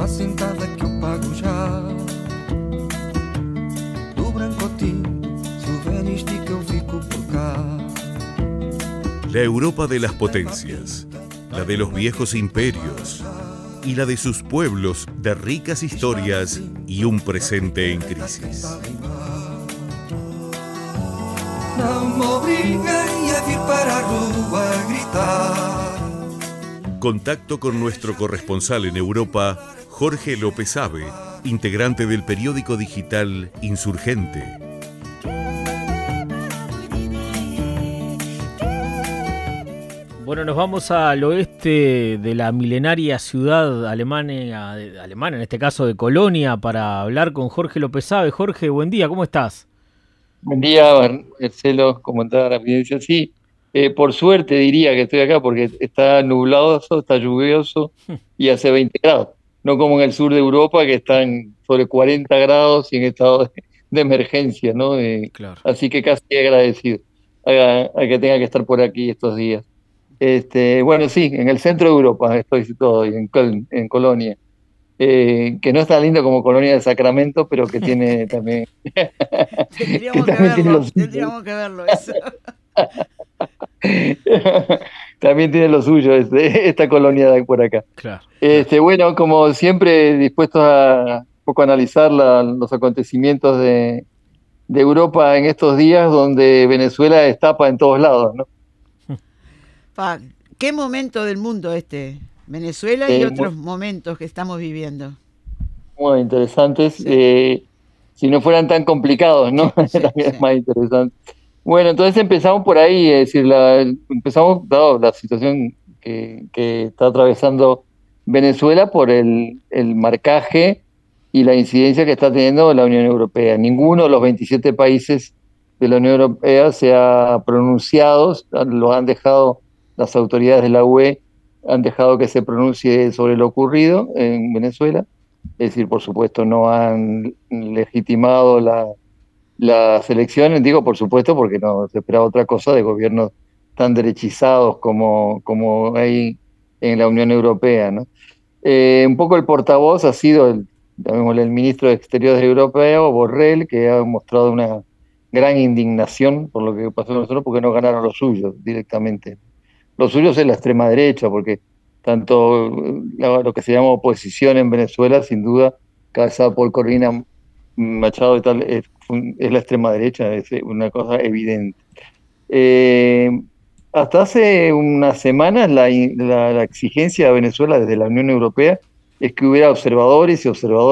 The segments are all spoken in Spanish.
uma sentada que eu pago já. Do branco tinto, souvenirs que eu fico por cá. La Europa de las potencias, la de los viejos imperios y la de sus pueblos de ricas historias y un presente en crisis. Não me obriguem a vir para a rua a gritar. Contacto con nuestro corresponsal en Europa, Jorge López Abe, integrante del periódico digital Insurgente. Bueno, nos vamos al oeste de la milenaria ciudad alemana, en este caso de Colonia, para hablar con Jorge López Abe. Jorge, buen día, ¿cómo estás? Buen día, Marcelo, ¿cómo está la audiencia? Sí, por suerte diría que estoy acá porque está nubladoso, está lluvioso y hace 20 grados. No como en el sur de Europa que están sobre 40 grados y en estado de emergencia, ¿no? Claro. Así que casi agradecido a que tenga que estar por aquí estos días. Bueno, sí, en el centro de Europa estoy todo, en Colonia. Que no es tan lindo como Colonia de Sacramento, pero que tiene también... Tendríamos que verlo eso. También tiene lo suyo esta colonia de por acá. Claro. Bueno, como siempre, dispuestos a un poco analizar los acontecimientos de Europa en estos días, donde Venezuela estapa en todos lados, ¿no? ¿Qué momento del mundo Venezuela y otros momentos que estamos viviendo? Muy interesantes. Si no fueran tan complicados, ¿no? Sí, También sí. es más interesante. Bueno, entonces empezamos por ahí, es decir, empezamos dado la situación que está atravesando Venezuela por el marcaje y la incidencia que está teniendo la Unión Europea. Ninguno de los 27 países de la Unión Europea se ha pronunciado, lo han dejado las autoridades de la UE, han dejado que se pronuncie sobre lo ocurrido en Venezuela. Es decir, por supuesto, no han legitimado las elecciones, digo por supuesto porque no se esperaba otra cosa de gobiernos tan derechizados como hay en la Unión Europea, ¿no? Un poco el portavoz ha sido llamémosle el ministro de Exteriores europeo, Borrell, que ha mostrado una gran indignación por lo que pasó con nosotros porque no ganaron los suyos directamente. Los suyos es la extrema derecha, porque tanto lo que se llama oposición en Venezuela, sin duda, cabezada por Corina Machado y tal, es la extrema derecha, es una cosa evidente. Hasta hace unas semanas la exigencia de Venezuela desde la Unión Europea es que hubiera observadores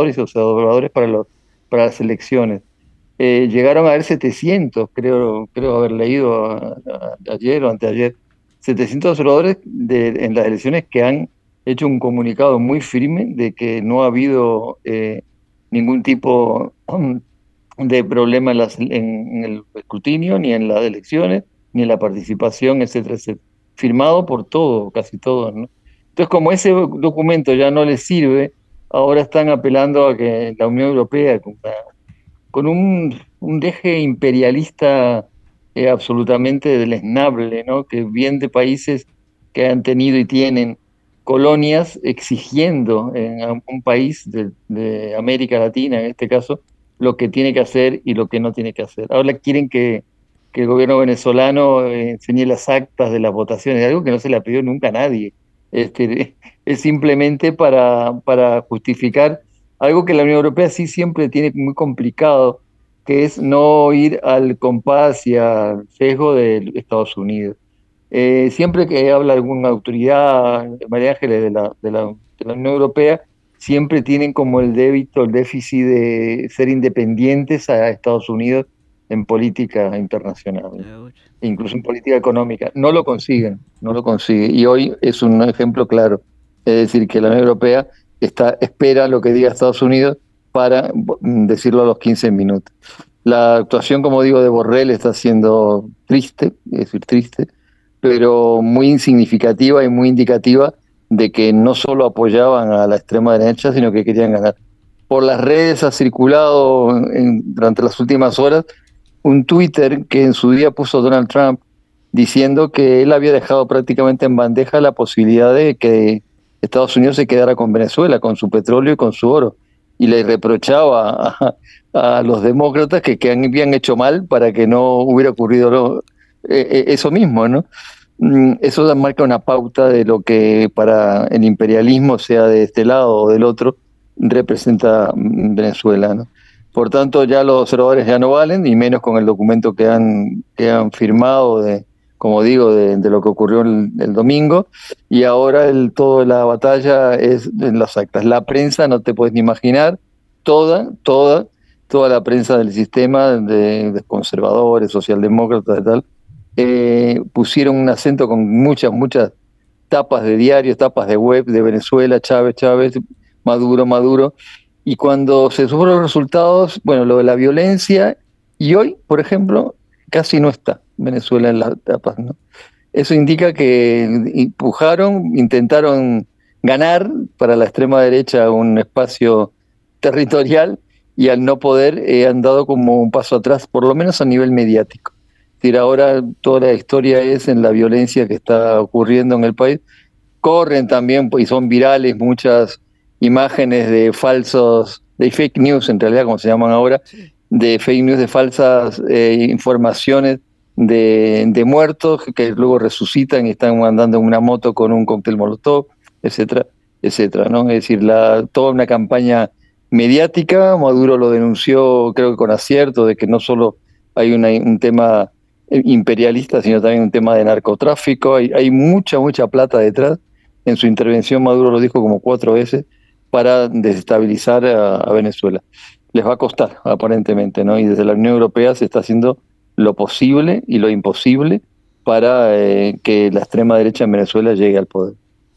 para las elecciones. Llegaron a haber 700, creo haber leído ayer o anteayer, 700 observadores en las elecciones que han hecho un comunicado muy firme de que no ha habido ningún tipo de problema en el escrutinio, ni en las elecciones, ni en la participación, etcétera, etcétera. Firmado por casi todos, ¿no? Entonces, como ese documento ya no les sirve, ahora están apelando a que la Unión Europea, con un deje imperialista absolutamente deleznable, ¿no? Que viene de países que han tenido y tienen colonias exigiendo en un país de América Latina, en este caso, lo que tiene que hacer y lo que no tiene que hacer. Ahora quieren que el gobierno venezolano enseñe las actas de las votaciones, algo que no se le ha pedido nunca a nadie. Es simplemente para justificar algo que la Unión Europea sí siempre tiene muy complicado, que es no ir al compás y al sesgo de Estados Unidos. Siempre que habla alguna autoridad, María Ángeles, de la Unión Europea, siempre tienen como el déficit de ser independientes a Estados Unidos en política internacional, incluso en política económica. No lo consiguen. Y hoy es un ejemplo claro. Es decir, que la Unión Europea espera lo que diga Estados Unidos para decirlo a los 15 minutos. La actuación, como digo, de Borrell está siendo triste, pero muy insignificativa y muy indicativa de que no solo apoyaban a la extrema derecha, sino que querían ganar. Por las redes ha circulado durante las últimas horas un Twitter que en su día puso Donald Trump diciendo que él había dejado prácticamente en bandeja la posibilidad de que Estados Unidos se quedara con Venezuela, con su petróleo y con su oro, y le reprochaba a los demócratas que habían hecho mal para que no hubiera ocurrido eso mismo, ¿no? Eso marca una pauta de lo que para el imperialismo, sea de este lado o del otro, representa Venezuela, ¿no? Por tanto, ya los observadores ya no valen, y menos con el documento que han firmado, como digo, de lo que ocurrió el domingo, y ahora toda la batalla es en las actas. La prensa, no te puedes ni imaginar, toda la prensa del sistema de conservadores, socialdemócratas y tal, pusieron un acento con muchas tapas de diarios, tapas de web de Venezuela, Chávez, Maduro, y cuando se supieron los resultados, bueno, lo de la violencia, y hoy, por ejemplo, casi no está Venezuela en las tapas, ¿no? Eso indica que intentaron ganar para la extrema derecha un espacio territorial, y al no poder han dado como un paso atrás, por lo menos a nivel mediático. Es decir, ahora toda la historia es en la violencia que está ocurriendo en el país. Corren también, y son virales, muchas imágenes de fake news, en realidad, como se llaman ahora, de fake news, de falsas informaciones de muertos que luego resucitan y están andando en una moto con un cóctel molotov, etcétera, ¿no? Es decir, toda una campaña mediática. Maduro lo denunció, creo que con acierto, de que no solo hay un tema imperialista, sino también un tema de narcotráfico. Hay mucha plata detrás. En su intervención Maduro lo dijo como 4 veces, para desestabilizar a Venezuela. Les va a costar, aparentemente, ¿no? Y desde la Unión Europea se está haciendo lo posible y lo imposible para que la extrema derecha en Venezuela llegue al poder.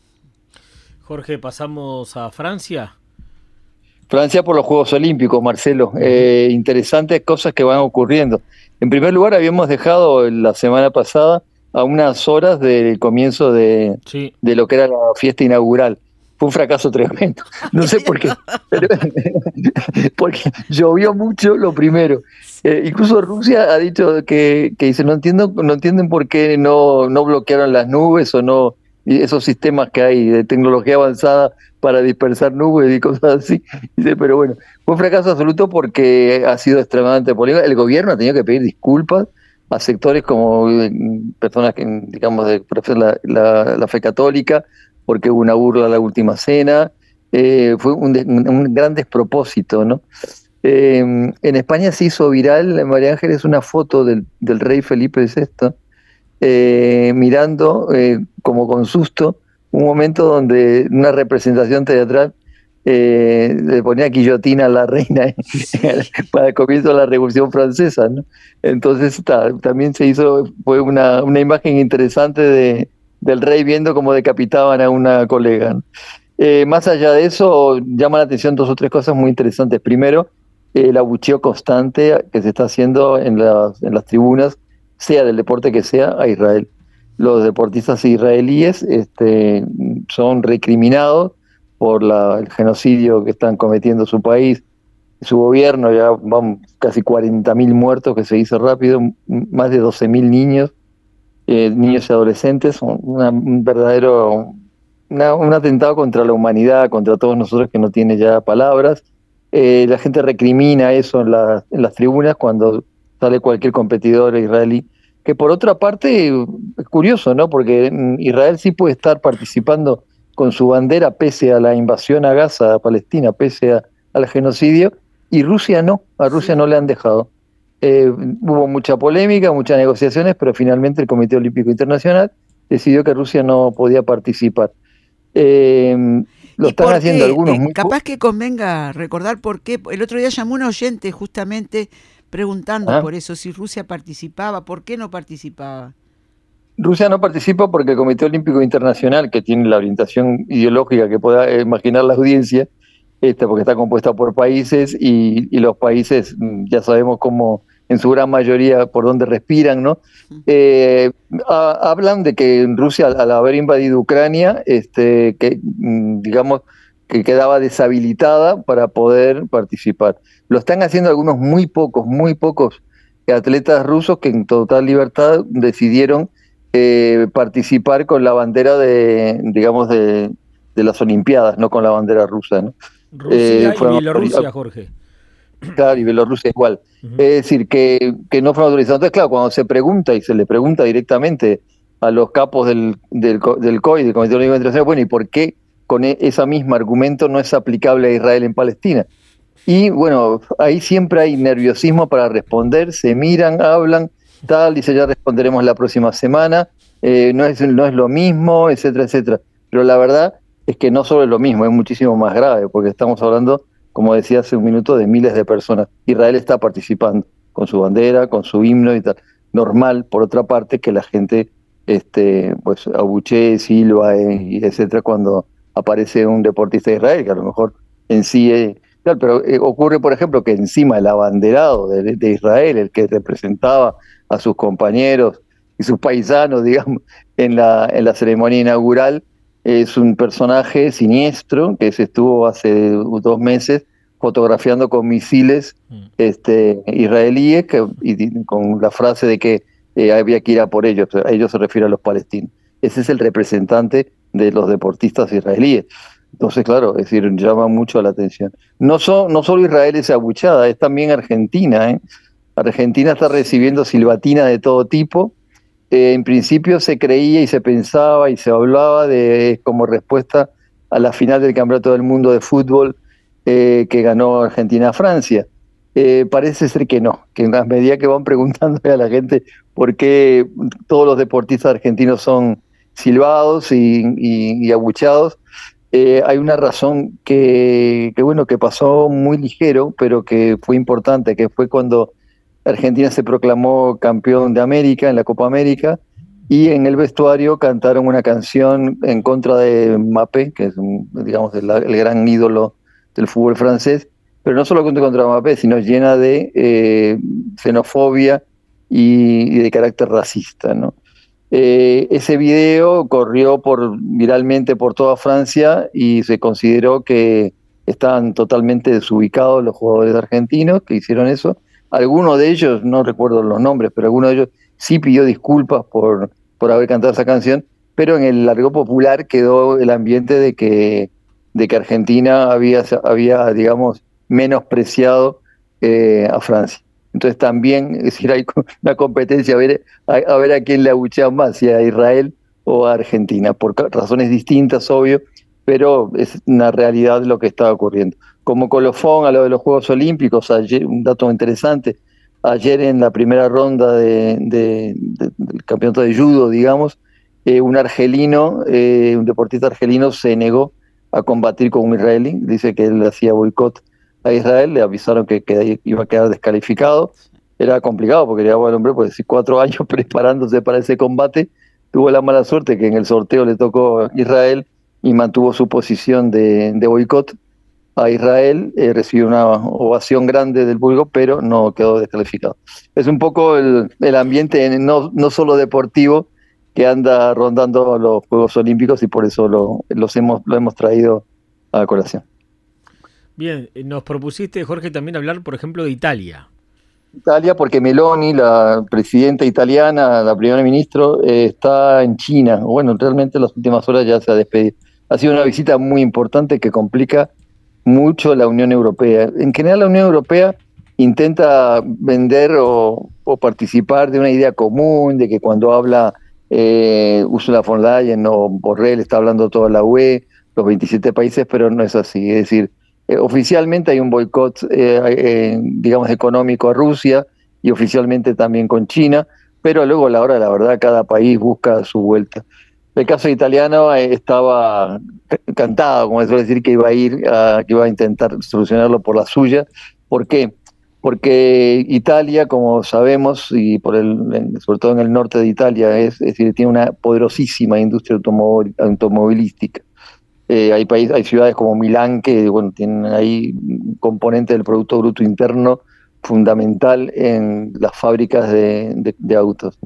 Jorge, pasamos a Francia. Francia por los Juegos Olímpicos, Marcelo. Interesantes cosas que van ocurriendo. En primer lugar, habíamos dejado la semana pasada a unas horas del comienzo de lo que era la fiesta inaugural. Fue un fracaso tremendo. No sé por qué. Porque llovió mucho, lo primero. Incluso Rusia ha dicho que dice, no entienden por qué no bloquearon las nubes o no, esos sistemas que hay de tecnología avanzada para dispersar nubes y cosas así. Dice, pero bueno, fue un fracaso absoluto porque ha sido extremadamente polémico. El gobierno ha tenido que pedir disculpas a sectores como personas que, digamos, profesan la fe católica, porque hubo una burla a la última cena. Fue un gran despropósito, ¿no? En España se hizo viral, María Ángeles, una foto del rey Felipe VI mirando como con susto un momento donde una representación teatral le ponía guillotina a la reina para el comienzo de la Revolución Francesa, ¿no? Entonces también fue una imagen interesante del rey viendo cómo decapitaban a una colega, ¿no? Más allá de eso, llama la atención 2 o 3 cosas muy interesantes. Primero, el abucheo constante que se está haciendo en las tribunas, sea del deporte que sea, a Israel. Los deportistas israelíes son recriminados por el genocidio que están cometiendo su país, su gobierno. Ya van casi 40.000 muertos, que se hizo rápido, más de 12.000 niños y adolescentes, un verdadero un atentado contra la humanidad, contra todos nosotros, que no tiene ya palabras. La gente recrimina eso en las tribunas cuando sale cualquier competidor israelí, que por otra parte es curioso, ¿no? Porque Israel sí puede estar participando con su bandera pese a la invasión a Gaza, a Palestina, pese al genocidio, y Rusia no, a Rusia no le han dejado. Hubo mucha polémica, muchas negociaciones, pero finalmente el Comité Olímpico Internacional decidió que Rusia no podía participar. Lo están haciendo algunos muy... Capaz que convenga recordar por qué. El otro día llamó un oyente justamente preguntando por eso, si Rusia participaba, ¿por qué no participaba? Rusia no participa porque el Comité Olímpico Internacional, que tiene la orientación ideológica que pueda imaginar la audiencia, porque está compuesta por países, y los países ya sabemos cómo, en su gran mayoría, por dónde respiran, ¿no? Hablan de que Rusia, al haber invadido Ucrania, digamos que quedaba deshabilitada para poder participar. Lo están haciendo algunos muy pocos atletas rusos que en total libertad decidieron participar con la bandera de de las Olimpiadas, no con la bandera rusa, ¿no? Rusia y Bielorrusia, Jorge. Claro, y Bielorrusia igual. Es decir, que no fueron autorizados. Entonces, claro, cuando se pregunta y se le pregunta directamente a los capos del COI, del Comité Olímpico Internacional, bueno, ¿y por qué con ese mismo argumento no es aplicable a Israel en Palestina? Y bueno, ahí siempre hay nerviosismo para responder, se miran, hablan, tal, dice ya responderemos la próxima semana, no es lo mismo, etcétera, etcétera. Pero la verdad es que no solo es lo mismo, es muchísimo más grave, porque estamos hablando, como decía hace un minuto, de miles de personas. Israel está participando con su bandera, con su himno y tal. Normal, por otra parte, que la gente pues abuchee, silba, y etcétera, cuando aparece un deportista de Israel, que a lo mejor en sí claro, pero ocurre, por ejemplo, que encima el abanderado de Israel, el que representaba a sus compañeros y sus paisanos, digamos, en la ceremonia inaugural, es un personaje siniestro que se estuvo hace 2 meses fotografiando con misiles israelíes y con la frase de que había que ir a por ellos. A ellos se refiere a los palestinos. Ese es el representante de los deportistas israelíes. Entonces, claro, es decir, llama mucho la atención. No solo Israel es abuchada, es también Argentina, ¿eh? Argentina está recibiendo silbatinas de todo tipo. En principio se creía y se pensaba y se hablaba de como respuesta a la final del Campeonato del Mundo de Fútbol que ganó Argentina a Francia. Parece ser que no, que a medida que van preguntando a la gente por qué todos los deportistas argentinos son silbados y abuchados, hay una razón que pasó muy ligero, pero que fue importante, que fue cuando Argentina se proclamó campeón de América en la Copa América y en el vestuario cantaron una canción en contra de Mbappé, que es digamos el gran ídolo del fútbol francés, pero no solo contra Mbappé, sino llena de xenofobia y de carácter racista, ¿no? Ese video corrió viralmente por toda Francia y se consideró que estaban totalmente desubicados los jugadores argentinos que hicieron eso. Alguno de ellos, no recuerdo los nombres, pero alguno de ellos sí pidió disculpas por haber cantado esa canción, pero en el argot popular quedó el ambiente de que Argentina había digamos, menospreciado a Francia. Entonces también, es decir, hay una competencia a ver a quién le abuchean más, si a Israel o a Argentina, por razones distintas, obvio, pero es una realidad lo que estaba ocurriendo. Como colofón a lo de los Juegos Olímpicos, ayer, un dato interesante, ayer en la primera ronda del campeonato de judo, digamos, un deportista argelino se negó a combatir con un israelí, dice que él hacía boicot a Israel, le avisaron que iba a quedar descalificado. Era complicado porque el hombre, pues 4 años preparándose para ese combate, tuvo la mala suerte que en el sorteo le tocó Israel y mantuvo su posición de boicot a Israel, recibió una ovación grande del público, pero no quedó descalificado. Es un poco el ambiente no solo deportivo que anda rondando los Juegos Olímpicos y por eso lo hemos traído a colación. Bien, nos propusiste, Jorge, también hablar, por ejemplo, de Italia. Italia, porque Meloni, la presidenta italiana, la primera ministra, está en China. Bueno, realmente en las últimas horas ya se ha despedido. Ha sido una visita muy importante que complica mucho la Unión Europea. En general, la Unión Europea intenta vender o participar de una idea común, de que cuando habla Ursula von Leyen o Borrell está hablando toda la UE, los 27 países, pero no es así. Es decir, oficialmente hay un boicot, digamos, económico a Rusia y oficialmente también con China, pero luego a la hora de la verdad cada país busca su vuelta. El caso italiano estaba cantado, como se suele decir, que iba a intentar solucionarlo por la suya. ¿Por qué? Porque Italia, como sabemos, y sobre todo en el norte de Italia, es decir, tiene una poderosísima industria automovilística. Hay ciudades como Milán que tienen ahí un componente del Producto Bruto Interno fundamental en las fábricas de autos.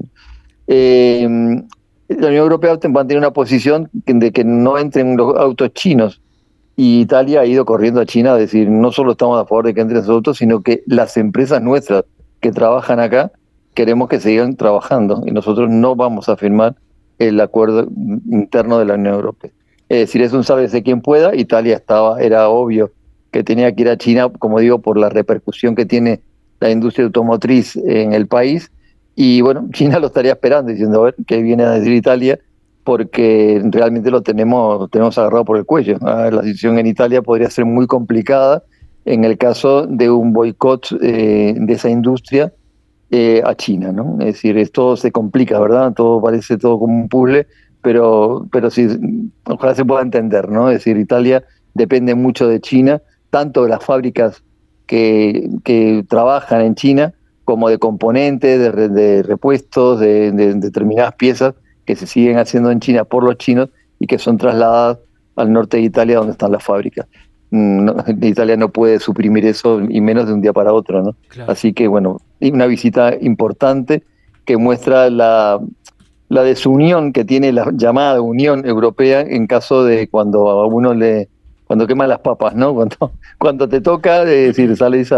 La Unión Europea mantiene una posición de que no entren los autos chinos y Italia ha ido corriendo a China a decir no solo estamos a favor de que entren esos autos, sino que las empresas nuestras que trabajan acá queremos que sigan trabajando y nosotros no vamos a firmar el acuerdo interno de la Unión Europea. Es decir, es un sálvese quien pueda. Italia era obvio que tenía que ir a China, como digo, por la repercusión que tiene la industria automotriz en el país. Y bueno, China lo estaría esperando, diciendo, a ver qué viene a decir Italia, porque realmente lo tenemos agarrado por el cuello. La situación en Italia podría ser muy complicada en el caso de un boicot de esa industria a China, ¿no? Es decir, todo se complica, ¿verdad? Todo parece todo como un puzzle, pero sí, ojalá se pueda entender, ¿no? Es decir, Italia depende mucho de China, tanto de las fábricas que trabajan en China, como de componentes, de repuestos, de determinadas piezas que se siguen haciendo en China por los chinos y que son trasladadas al norte de Italia, donde están las fábricas. Italia no puede suprimir eso, y menos de un día para otro, ¿no? Claro. Así que, bueno, una visita importante que muestra la desunión que tiene la llamada Unión Europea en caso de cuando queman las papas, ¿no? Cuando te toca, es decir, sales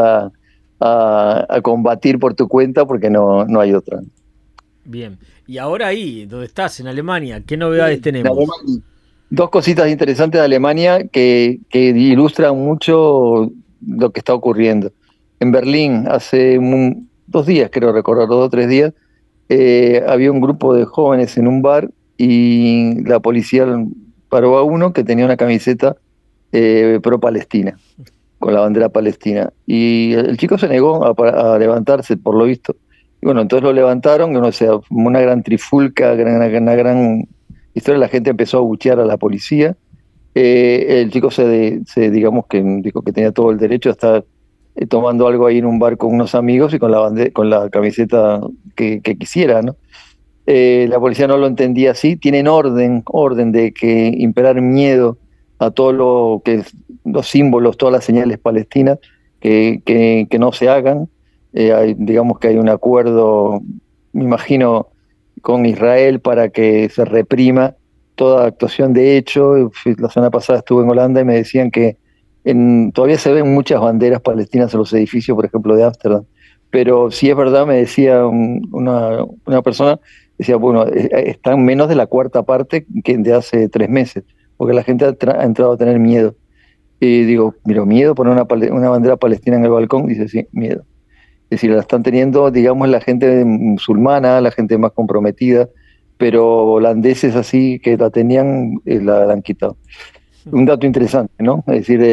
a combatir por tu cuenta porque no hay otra. Bien. Y ahora ahí, donde estás, en Alemania, ¿qué novedades tenemos? Dos cositas interesantes de Alemania que ilustran mucho lo que está ocurriendo. En Berlín, hace 2 días, creo recordar, 2 o 3 días, había un grupo de jóvenes en un bar y la policía paró a uno que tenía una camiseta pro-Palestina, con la bandera palestina. Y el chico se negó a levantarse, por lo visto. Y bueno, entonces lo levantaron, o sea, una gran trifulca, una gran historia. La gente empezó a abuchear a la policía. El chico digamos que dijo que tenía todo el derecho a estar tomando algo ahí en un bar con unos amigos y con la camiseta que quisiera, ¿no? La policía no lo entendía así. Tienen orden de que imperar miedo a todo lo que es los símbolos, todas las señales palestinas, que no se hagan. Digamos que hay un acuerdo, me imagino, con Israel para que se reprima toda actuación de hecho. La semana pasada estuve en Holanda y me decían que todavía se ven muchas banderas palestinas en los edificios, por ejemplo, de Ámsterdam. Pero sí es verdad, me decía una persona, decía, bueno, están menos de la cuarta parte que de hace 3 meses, porque la gente ha entrado a tener miedo. Y digo, mira, miedo poner una bandera palestina en el balcón. Dice, sí, miedo. Es decir, la están teniendo, digamos, la gente musulmana, la gente más comprometida, pero holandeses así que la tenían, la han quitado. Un dato interesante, ¿no? Es decir,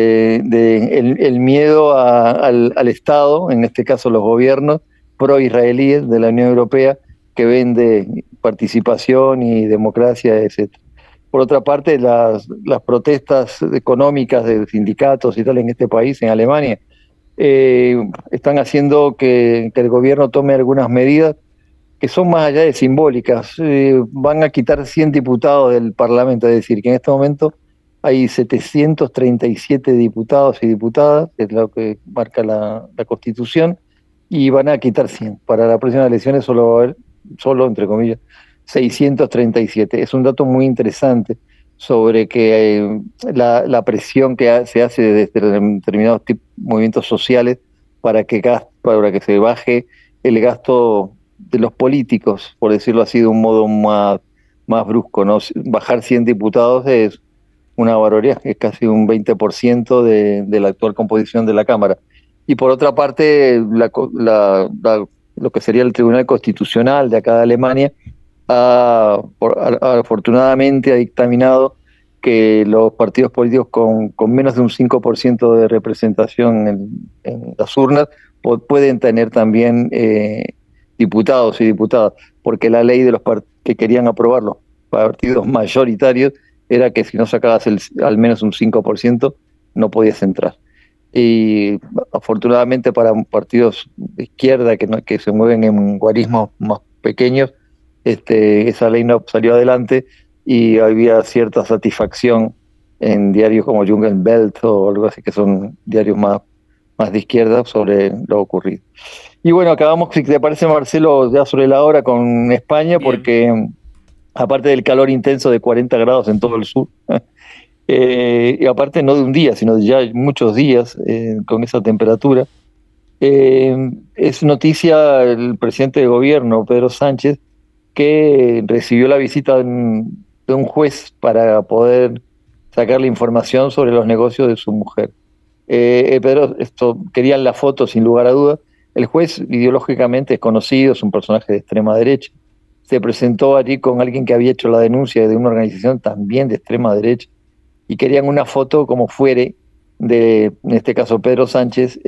el miedo al Estado, en este caso los gobiernos pro-israelíes de la Unión Europea, que vende participación y democracia, etc. Por otra parte, las protestas económicas de sindicatos y tal en este país, en Alemania, están haciendo que el gobierno tome algunas medidas que son más allá de simbólicas. Van a quitar 100 diputados del Parlamento, es decir, que en este momento hay 737 diputados y diputadas, es lo que marca la Constitución, y van a quitar 100. Para las próximas elecciones solo va a haber, entre comillas, 637. Es un dato muy interesante sobre que la presión que se hace desde determinados movimientos sociales para que se baje el gasto de los políticos, por decirlo así de un modo más brusco, ¿no? Bajar 100 diputados es una barbaridad, es casi un 20% de la actual composición de la Cámara. Y por otra parte, lo que sería el Tribunal Constitucional de acá de Alemania afortunadamente ha dictaminado que los partidos políticos con menos de un 5% de representación en las urnas pueden tener también diputados y diputadas, porque la ley de que querían aprobar los partidos mayoritarios era que si no sacabas al menos un 5% no podías entrar. Y afortunadamente para partidos de izquierda que se mueven en guarismos más pequeños, esa ley no salió adelante y había cierta satisfacción en diarios como Jungenwelt o algo así, que son diarios más de izquierda, sobre lo ocurrido. Y bueno, acabamos, si te parece, Marcelo, ya sobre la hora con España. Bien. Porque aparte del calor intenso de 40 grados en todo el sur, y aparte no de un día, sino de ya muchos días con esa temperatura, es noticia el presidente de gobierno, Pedro Sánchez, que recibió la visita de un juez para poder sacarle información sobre los negocios de su mujer. Pero querían la foto sin lugar a dudas. El juez ideológicamente es conocido, es un personaje de extrema derecha. Se presentó allí con alguien que había hecho la denuncia de una organización también de extrema derecha y querían una foto como fuere de, en este caso, Pedro Sánchez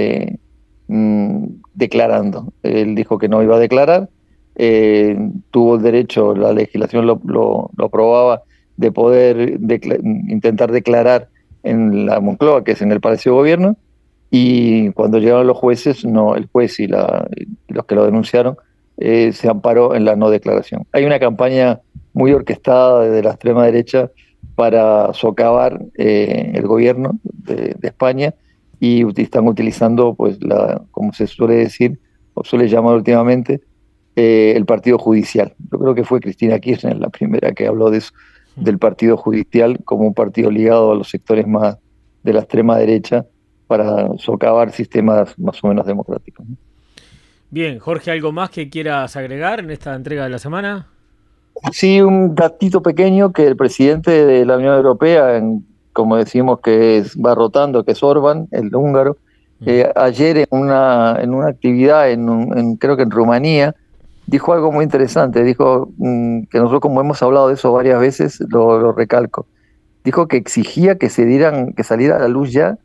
declarando. Él dijo que no iba a declarar, tuvo el derecho, la legislación lo aprobaba, de poder intentar declarar en la Moncloa, que es en el Palacio de Gobierno, y cuando llegaron los jueces, no, el juez y los que lo denunciaron se amparó en la no declaración. Hay una campaña muy orquestada desde la extrema derecha para socavar el gobierno de España, y están utilizando, pues, como se suele decir, o suele llamar últimamente, el partido judicial. Yo creo que fue Cristina Kirchner la primera que habló de eso, del partido judicial como un partido ligado a los sectores más de la extrema derecha para socavar sistemas más o menos democráticos. Bien, Jorge, ¿algo más que quieras agregar en esta entrega de la semana? Sí, un datito pequeño, que el presidente de la Unión Europea, como decimos que va rotando, que es Orbán, el húngaro, ayer en una actividad, creo que en Rumanía, dijo algo muy interesante. Dijo que nosotros, como hemos hablado de eso varias veces, lo recalco. Dijo que exigía que saliera a la luz ya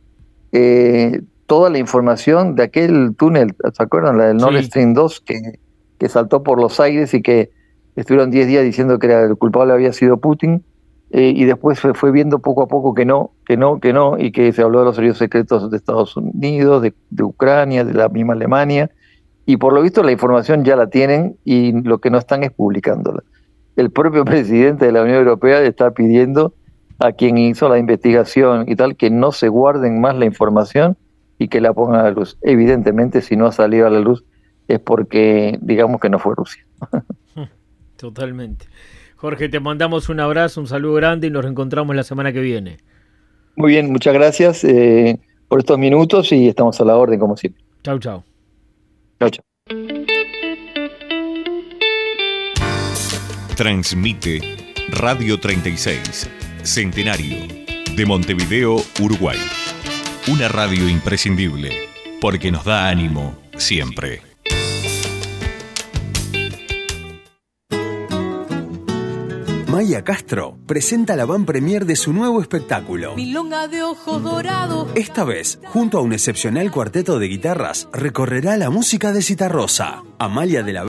toda la información de aquel túnel, ¿se acuerdan? La del Nord Stream 2, que saltó por los aires y que estuvieron 10 días diciendo que el culpable había sido Putin, y después fue viendo poco a poco que no, y que se habló de los servicios secretos de Estados Unidos, de Ucrania, de la misma Alemania, y por lo visto la información ya la tienen y lo que no están es publicándola. El propio presidente de la Unión Europea está pidiendo a quien hizo la investigación y tal que no se guarden más la información y que la pongan a la luz. Evidentemente, si no ha salido a la luz es porque, digamos, que no fue Rusia. Totalmente. Jorge, te mandamos un abrazo, un saludo grande y nos reencontramos la semana que viene. Muy bien, muchas gracias por estos minutos y estamos a la orden como siempre. Chau, chau. Chau, chau. Transmite Radio 36, Centenario, de Montevideo, Uruguay. Una radio imprescindible, porque nos da ánimo siempre. Maya Castro presenta la van premier de su nuevo espectáculo. Milonga de ojos dorados. Esta vez, junto a un excepcional cuarteto de guitarras, recorrerá la música de Citarrosa. Amalia de la